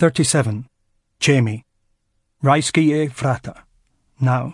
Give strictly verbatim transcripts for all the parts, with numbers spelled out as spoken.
thirty-seven. Jamie. Rajskie Vrata. Now.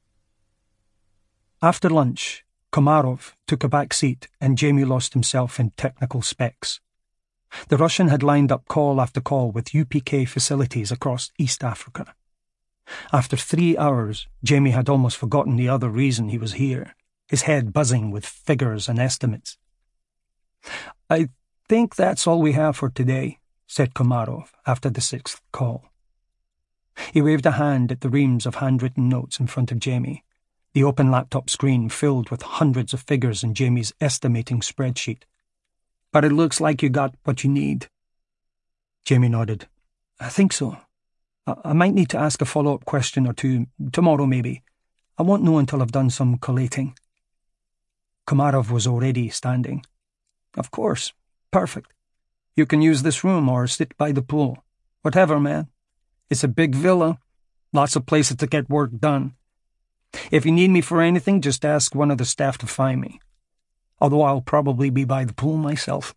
After lunch, Komarov took a back seat and Jamie lost himself in technical specs. The Russian had lined up call after call with U P K facilities across East Africa. After three hours, Jamie had almost forgotten the other reason he was here, his head buzzing with figures and estimates. "I think that's all we have for today," said Komarov after the sixth call. He waved a hand at the reams of handwritten notes in front of Jamie, the open laptop screen filled with hundreds of figures in Jamie's estimating spreadsheet. "But it looks like you got what you need." Jamie nodded. "I think so. I, I might need to ask a follow-up question or two, tomorrow maybe. I won't know until I've done some collating." Komarov was already standing. "Of course. Perfect. You can use this room or sit by the pool. Whatever, man. It's a big villa. Lots of places to get work done. If you need me for anything, just ask one of the staff to find me. Although I'll probably be by the pool myself."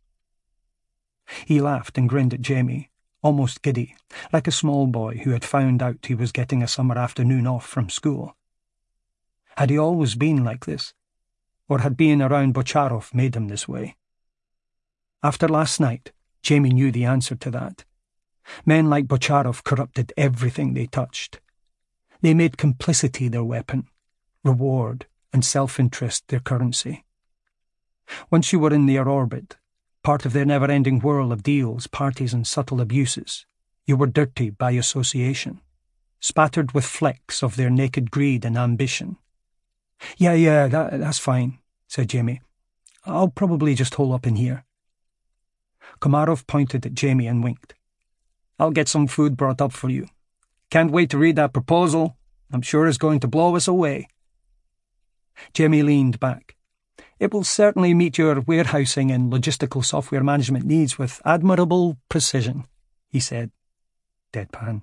He laughed and grinned at Jamie, almost giddy, like a small boy who had found out he was getting a summer afternoon off from school. Had he always been like this? Or had being around Bocharov made him this way? After last night, Jamie knew the answer to that. Men like Bocharov corrupted everything they touched. They made complicity their weapon, reward and self-interest their currency. Once you were in their orbit, part of their never-ending whirl of deals, parties and subtle abuses, you were dirty by association, spattered with flecks of their naked greed and ambition. Yeah, yeah, that, that's fine," said Jamie. "I'll probably just hole up in here." Komarov pointed at Jamie and winked. "I'll get some food brought up for you. Can't wait to read that proposal. I'm sure it's going to blow us away." Jamie leaned back. "It will certainly meet your warehousing and logistical software management needs with admirable precision," he said, deadpan.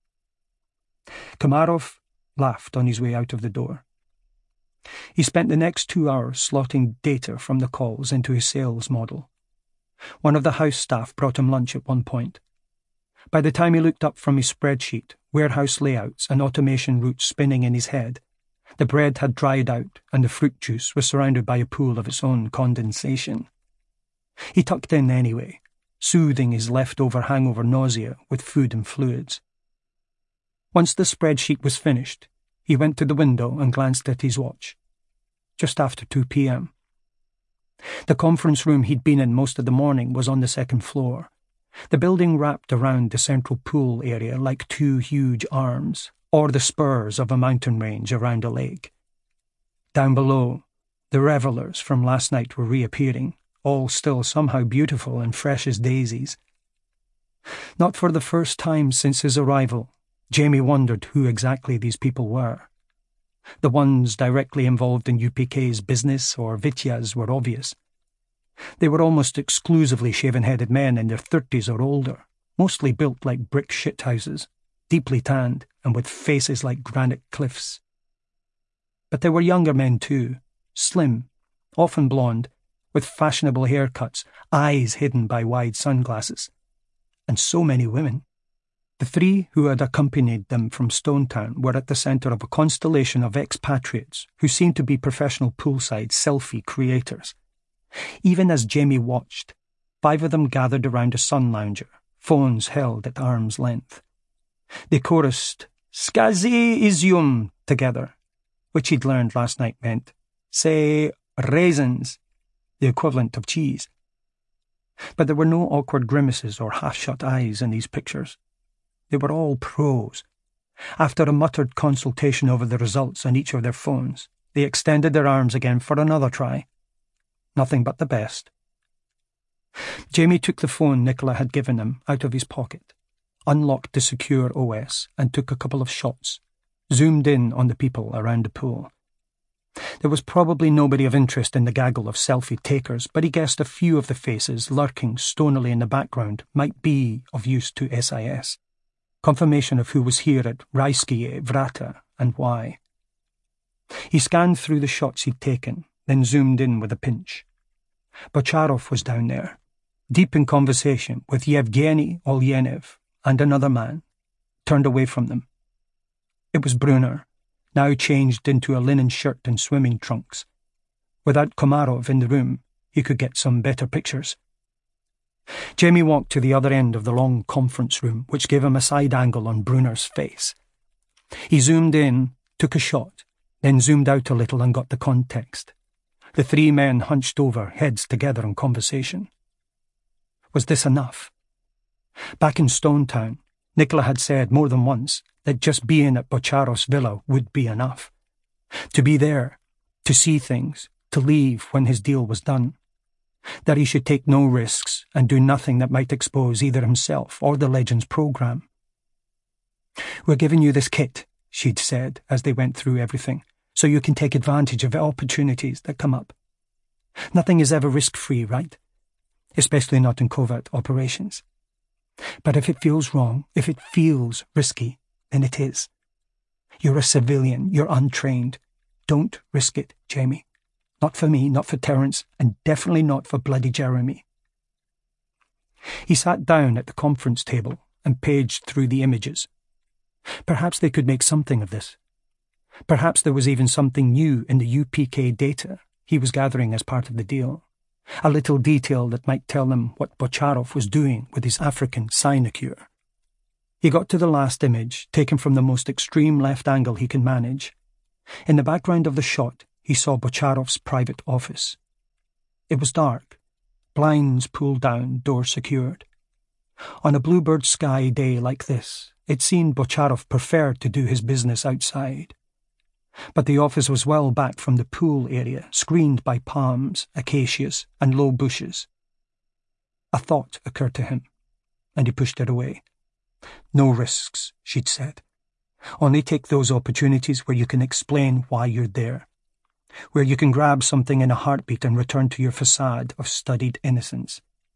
Komarov laughed on his way out of the door. He spent the next two hours slotting data from the calls into his sales model. One of the house staff brought him lunch at one point. By the time he looked up from his spreadsheet, warehouse layouts and automation routes spinning in his head, the bread had dried out and the fruit juice was surrounded by a pool of its own condensation. He tucked in anyway, soothing his leftover hangover nausea with food and fluids. Once the spreadsheet was finished, he went to the window and glanced at his watch. Just after two p.m. The conference room he'd been in most of the morning was on the second floor. The building wrapped around the central pool area like two huge arms, or the spurs of a mountain range around a lake. Down below, the revellers from last night were reappearing, all still somehow beautiful and fresh as daisies. Not for the first time since his arrival, Jamie wondered who exactly these people were. The ones directly involved in U P K's business or Vitya's were obvious. They were almost exclusively shaven-headed men in their thirties or older, mostly built like brick shithouses, deeply tanned and with faces like granite cliffs. But there were younger men too, slim, often blonde, with fashionable haircuts, eyes hidden by wide sunglasses. And so many women. The three who had accompanied them from Stonetown were at the centre of a constellation of expatriates who seemed to be professional poolside selfie creators. Even as Jamie watched, five of them gathered around a sun lounger, phones held at arm's length. They chorused "Skazi Izium" together, which he'd learned last night meant, say, raisins, the equivalent of cheese. But there were no awkward grimaces or half-shut eyes in these pictures. They were all pros. After a muttered consultation over the results on each of their phones, they extended their arms again for another try. Nothing but the best. Jamie took the phone Nicola had given him out of his pocket, unlocked the secure O S and took a couple of shots, zoomed in on the people around the pool. There was probably nobody of interest in the gaggle of selfie takers, but he guessed a few of the faces lurking stonily in the background might be of use to S I S. Confirmation of who was here at Rajskie Vrata and why. He scanned through the shots he'd taken, then zoomed in with a pinch. Bocharov was down there, deep in conversation with Yevgeny Olyenev, and another man, turned away from them. It was Brunner, now changed into a linen shirt and swimming trunks. Without Komarov in the room, he could get some better pictures. Jamie walked to the other end of the long conference room, which gave him a side angle on Brunner's face. He zoomed in, took a shot, then zoomed out a little and got the context. The three men hunched over, heads together in conversation. Was this enough? Back in Stonetown, Nicola had said more than once that just being at Bocharov's villa would be enough. To be there, to see things, to leave when his deal was done. That he should take no risks and do nothing that might expose either himself or the Legends program. "We're giving you this kit," she'd said as they went through everything, "so you can take advantage of opportunities that come up. Nothing is ever risk-free, right? Especially not in covert operations. But if it feels wrong, if it feels risky, then it is. You're a civilian, you're untrained. Don't risk it, Jamie. Not for me, not for Terence, and definitely not for bloody Jeremy." He sat down at the conference table and paged through the images. Perhaps they could make something of this. Perhaps there was even something new in the U P K data he was gathering as part of the deal. A little detail that might tell them what Bocharov was doing with his African sinecure. He got to the last image, taken from the most extreme left angle he could manage. In the background of the shot, he saw Bocharov's private office. It was dark, blinds pulled down, door secured. On a bluebird sky day like this, it seemed Bocharov preferred to do his business outside. But the office was well back from the pool area, screened by palms, acacias, and low bushes. A thought occurred to him, and he pushed it away. "No risks," she'd said. "Only take those opportunities where you can explain why you're there, where you can grab something in a heartbeat and return to your facade of studied innocence."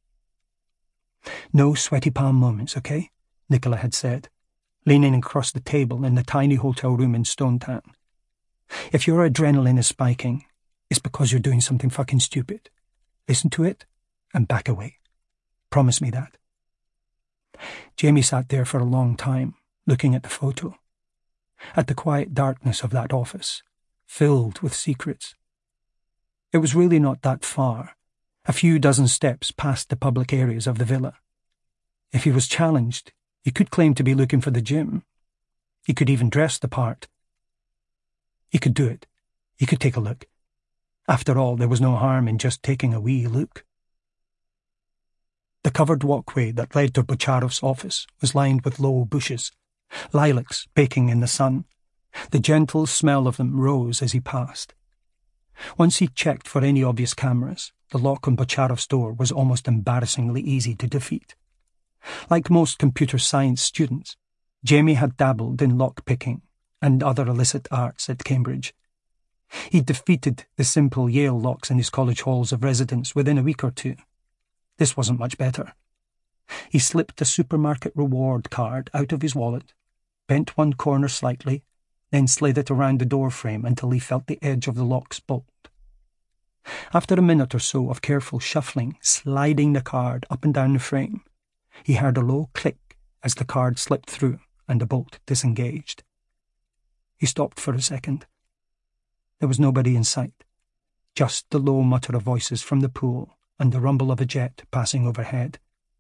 "No sweaty palm moments, okay?" Nicola had said, leaning across the table in the tiny hotel room in Stonetown. "If your adrenaline is spiking, it's because you're doing something fucking stupid. Listen to it and back away. Promise me that." Jamie sat there for a long time, looking at the photo, at the quiet darkness of that office, filled with secrets. It was really not that far, a few dozen steps past the public areas of the villa. If he was challenged, he could claim to be looking for the gym. He could even dress the part. He could do it. He could take a look. After all, there was no harm in just taking a wee look. The covered walkway that led to Bocharov's office was lined with low bushes, lilacs baking in the sun. The gentle smell of them rose as he passed. Once he checked for any obvious cameras, the lock on Bocharov's door was almost embarrassingly easy to defeat. Like most computer science students, Jamie had dabbled in lock-picking and other illicit arts at Cambridge. He defeated the simple Yale locks in his college halls of residence within a week or two. This wasn't much better. He slipped a supermarket reward card out of his wallet, bent one corner slightly, then slid it around the door frame until he felt the edge of the lock's bolt. After a minute or so of careful shuffling, sliding the card up and down the frame, he heard a low click as the card slipped through and the bolt disengaged. He stopped for a second. There was nobody in sight, just the low mutter of voices from the pool and the rumble of a jet passing overhead.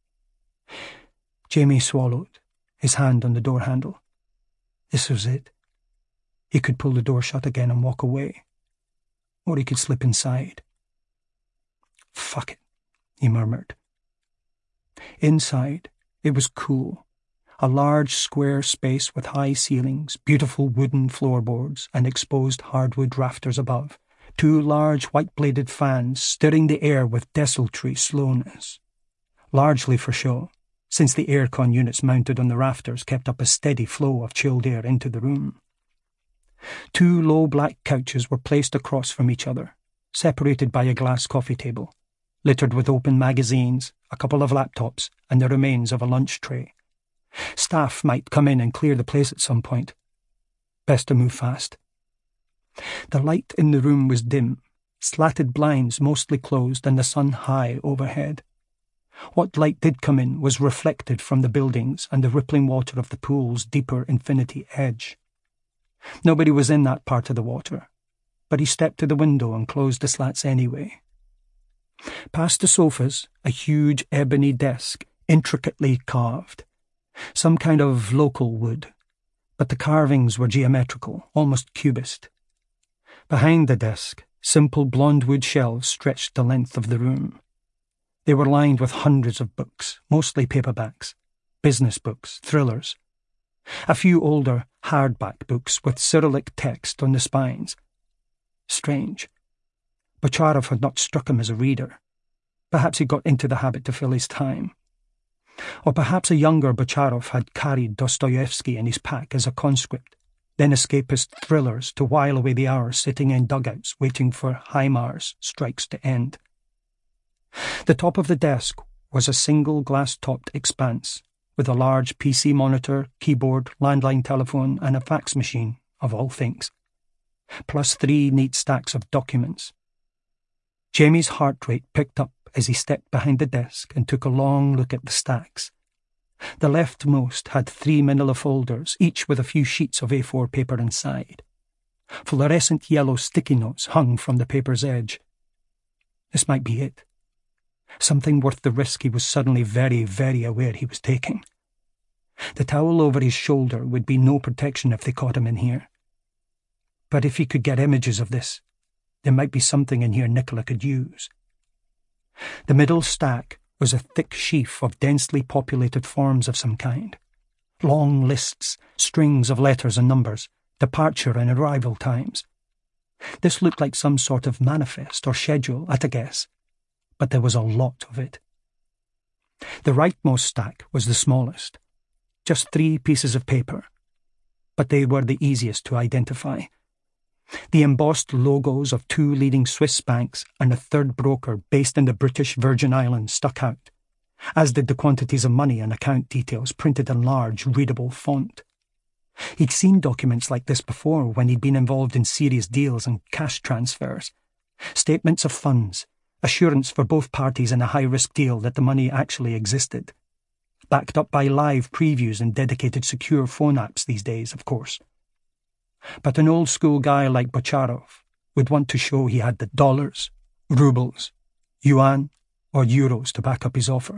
Jamie swallowed, his hand on the door handle. This was it. He could pull the door shut again and walk away, or he could slip inside. "Fuck it," he murmured. Inside, it was cool. A large square space with high ceilings, beautiful wooden floorboards, and exposed hardwood rafters above. Two large white-bladed fans stirring the air with desultory slowness. Largely for show, since the aircon units mounted on the rafters kept up a steady flow of chilled air into the room. Two low black couches were placed across from each other, separated by a glass coffee table, littered with open magazines, a couple of laptops, and the remains of a lunch tray. Staff might come in and clear the place at some point. Best to move fast. The light in the room was dim, slatted blinds mostly closed and the sun high overhead. What light did come in was reflected from the buildings and the rippling water of the pool's deeper infinity edge. Nobody was in that part of the water, but he stepped to the window and closed the slats anyway. Past the sofas, a huge ebony desk, intricately carved. Some kind of local wood, but the carvings were geometrical, almost cubist. Behind the desk, simple blonde wood shelves stretched the length of the room. They were lined with hundreds of books, mostly paperbacks, business books, thrillers. A few older, hardback books with Cyrillic text on the spines. Strange. Bocharov had not struck him as a reader. Perhaps he got into the habit to fill his time. Or perhaps a younger Bocharov had carried Dostoevsky in his pack as a conscript, then escapist thrillers to while away the hours sitting in dugouts waiting for HIMARS strikes to end. The top of the desk was a single glass-topped expanse, with a large P C monitor, keyboard, landline telephone, and a fax machine, of all things, plus three neat stacks of documents. Jamie's heart rate picked up as he stepped behind the desk and took a long look at the stacks. The leftmost had three manila folders, each with a few sheets of A four paper inside. Fluorescent yellow sticky notes hung from the paper's edge. This might be it. Something worth the risk he was suddenly very, very aware he was taking. The towel over his shoulder would be no protection if they caught him in here. But if he could get images of this, there might be something in here Nicola could use. The middle stack was a thick sheaf of densely populated forms of some kind. Long lists, strings of letters and numbers, departure and arrival times. This looked like some sort of manifest or schedule, at a guess, but there was a lot of it. The rightmost stack was the smallest, just three pieces of paper, but they were the easiest to identify. The embossed logos of two leading Swiss banks and a third broker based in the British Virgin Islands stuck out, as did the quantities of money and account details printed in large, readable font. He'd seen documents like this before when he'd been involved in serious deals and cash transfers. Statements of funds, assurance for both parties in a high-risk deal that the money actually existed. Backed up by live previews and dedicated secure phone apps these days, of course. But an old-school guy like Bocharov would want to show he had the dollars, rubles, yuan, or euros to back up his offer.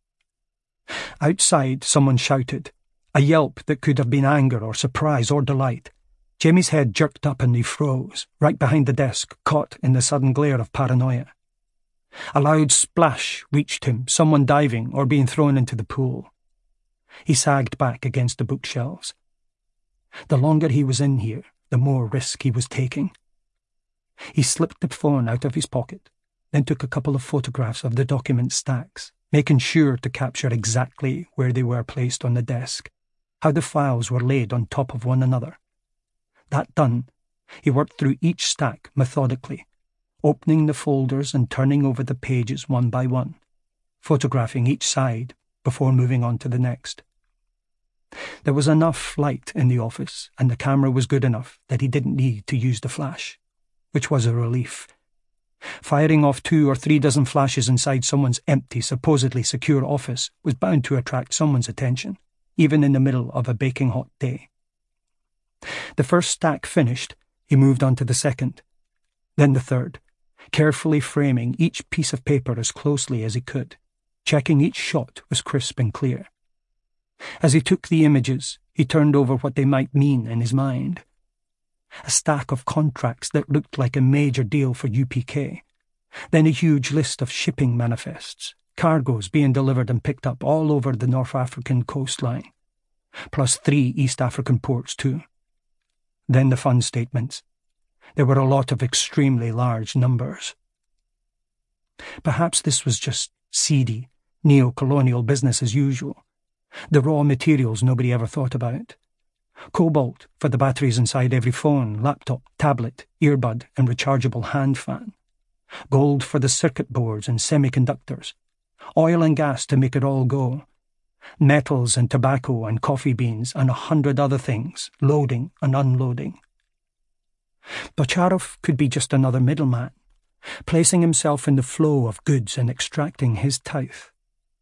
Outside, someone shouted, a yelp that could have been anger or surprise or delight. Jamie's head jerked up and he froze, right behind the desk, caught in the sudden glare of paranoia. A loud splash reached him, someone diving or being thrown into the pool. He sagged back against the bookshelves. The longer he was in here, the more risk he was taking. He slipped the phone out of his pocket, then took a couple of photographs of the document stacks, making sure to capture exactly where they were placed on the desk, how the files were laid on top of one another. That done, he worked through each stack methodically, opening the folders and turning over the pages one by one, photographing each side before moving on to the next. There was enough light in the office, and the camera was good enough that he didn't need to use the flash, which was a relief. Firing off two or three dozen flashes inside someone's empty, supposedly secure office was bound to attract someone's attention, even in the middle of a baking hot day. The first stack finished, he moved on to the second, then the third, carefully framing each piece of paper as closely as he could, checking each shot was crisp and clear. As he took the images, he turned over what they might mean in his mind. A stack of contracts that looked like a major deal for U P K, then a huge list of shipping manifests, cargoes being delivered and picked up all over the North African coastline, plus three East African ports too. Then the fund statements. There were a lot of extremely large numbers. Perhaps this was just seedy, neo-colonial business as usual. The raw materials nobody ever thought about. Cobalt for the batteries inside every phone, laptop, tablet, earbud and rechargeable hand fan. Gold for the circuit boards and semiconductors. Oil and gas to make it all go. Metals and tobacco and coffee beans and a hundred other things, loading and unloading. Bocharov could be just another middleman, placing himself in the flow of goods and extracting his tithe.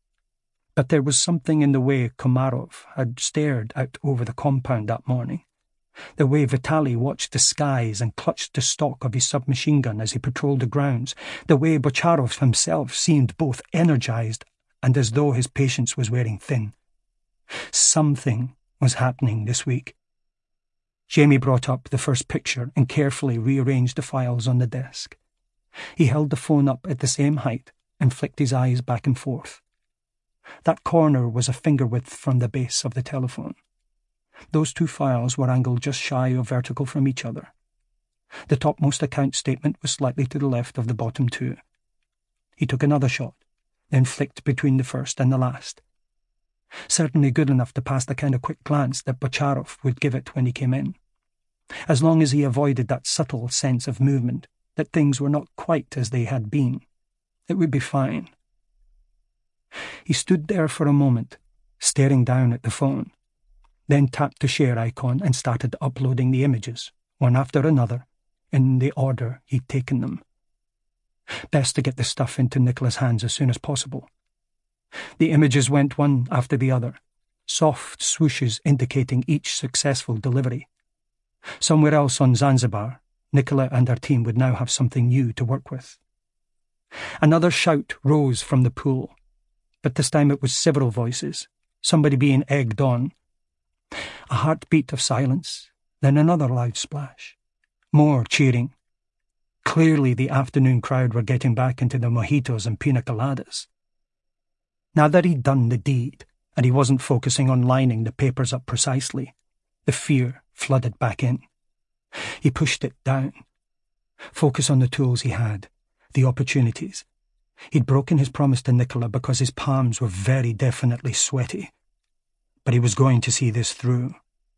But there was something in the way Komarov had stared out over the compound that morning, the way Vitaly watched the skies and clutched the stock of his submachine gun as he patrolled the grounds, the way Bocharov himself seemed both energized and as though his patience was wearing thin. Something was happening this week. Jamie brought up the first picture and carefully rearranged the files on the desk. He held the phone up at the same height and flicked his eyes back and forth. That corner was a finger width from the base of the telephone. Those two files were angled just shy of vertical from each other. The topmost account statement was slightly to the left of the bottom two. He took another shot, then flicked between the first and the last. Certainly good enough to pass the kind of quick glance that Bocharov would give it when he came in. As long as he avoided that subtle sense of movement, that things were not quite as they had been, it would be fine. He stood there for a moment, staring down at the phone, then tapped the share icon and started uploading the images, one after another, in the order he'd taken them. Best to get the stuff into Nicola's hands as soon as possible. The images went one after the other, soft swooshes indicating each successful delivery. Somewhere else on Zanzibar, Nicola and her team would now have something new to work with. Another shout rose from the pool, but this time it was several voices, somebody being egged on. A heartbeat of silence, then another loud splash. More cheering. Clearly the afternoon crowd were getting back into the mojitos and pina coladas. Now that he'd done the deed, and he wasn't focusing on lining the papers up precisely, the fear flooded back in. He pushed it down. Focus on the tools he had, the opportunities. He'd broken his promise to Nicola because his palms were very definitely sweaty. But he was going to see this through.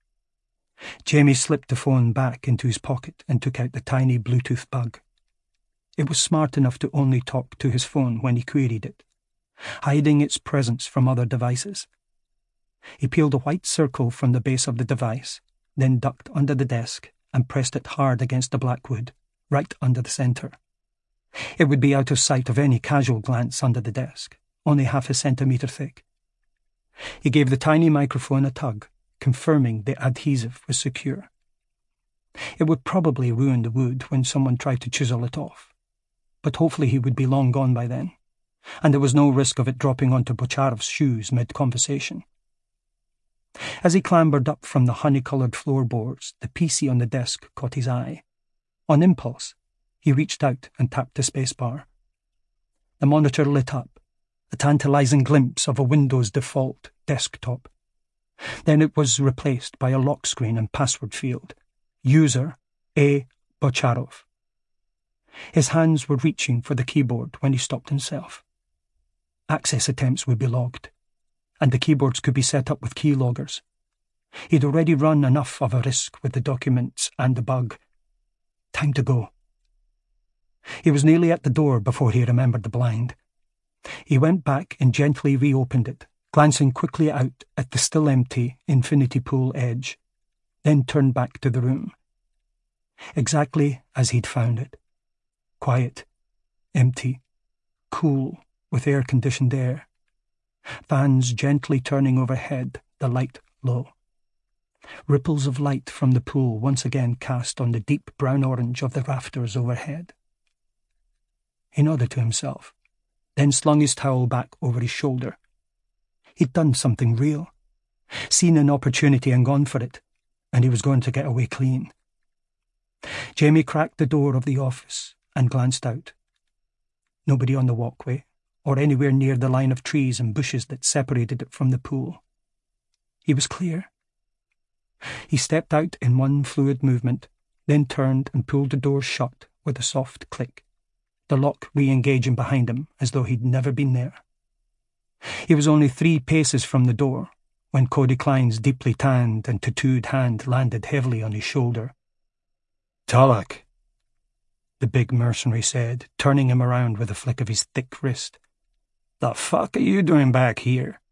Jamie slipped the phone back into his pocket and took out the tiny Bluetooth bug. It was smart enough to only talk to his phone when he queried it, hiding its presence from other devices. He peeled a white circle from the base of the device, then ducked under the desk and pressed it hard against the black wood, right under the centre. It would be out of sight of any casual glance under the desk, only half a centimetre thick. He gave the tiny microphone a tug, confirming the adhesive was secure. It would probably ruin the wood when someone tried to chisel it off, but hopefully he would be long gone by then, and there was no risk of it dropping onto Bocharov's shoes mid-conversation. As he clambered up from the honey-coloured floorboards, the P C on the desk caught his eye. On impulse, he reached out and tapped the spacebar. The monitor lit up, a tantalising glimpse of a Windows default desktop. Then it was replaced by a lock screen and password field. User A. Bocharov. His hands were reaching for the keyboard when he stopped himself. Access attempts would be logged, and the keyboards could be set up with keyloggers. He'd already run enough of a risk with the documents and the bug. Time to go. He was nearly at the door before he remembered the blind. He went back and gently reopened it, glancing quickly out at the still empty infinity pool edge, then turned back to the room. Exactly as he'd found it. Quiet, empty, cool, with air-conditioned air. Fans gently turning overhead, the light low. Ripples of light from the pool once again cast on the deep brown-orange of the rafters overhead. He nodded to himself, then slung his towel back over his shoulder. He'd done something real, seen an opportunity and gone for it, and he was going to get away clean. Jamie cracked the door of the office and glanced out. Nobody on the walkway, or anywhere near the line of trees and bushes that separated it from the pool. He was clear. He stepped out in one fluid movement, then turned and pulled the door shut with a soft click, the lock re-engaging behind him as though he'd never been there. He was only three paces from the door when Cody Klein's deeply tanned and tattooed hand landed heavily on his shoulder. "Talak," the big mercenary said, turning him around with a flick of his thick wrist. "The fuck are you doing back here?"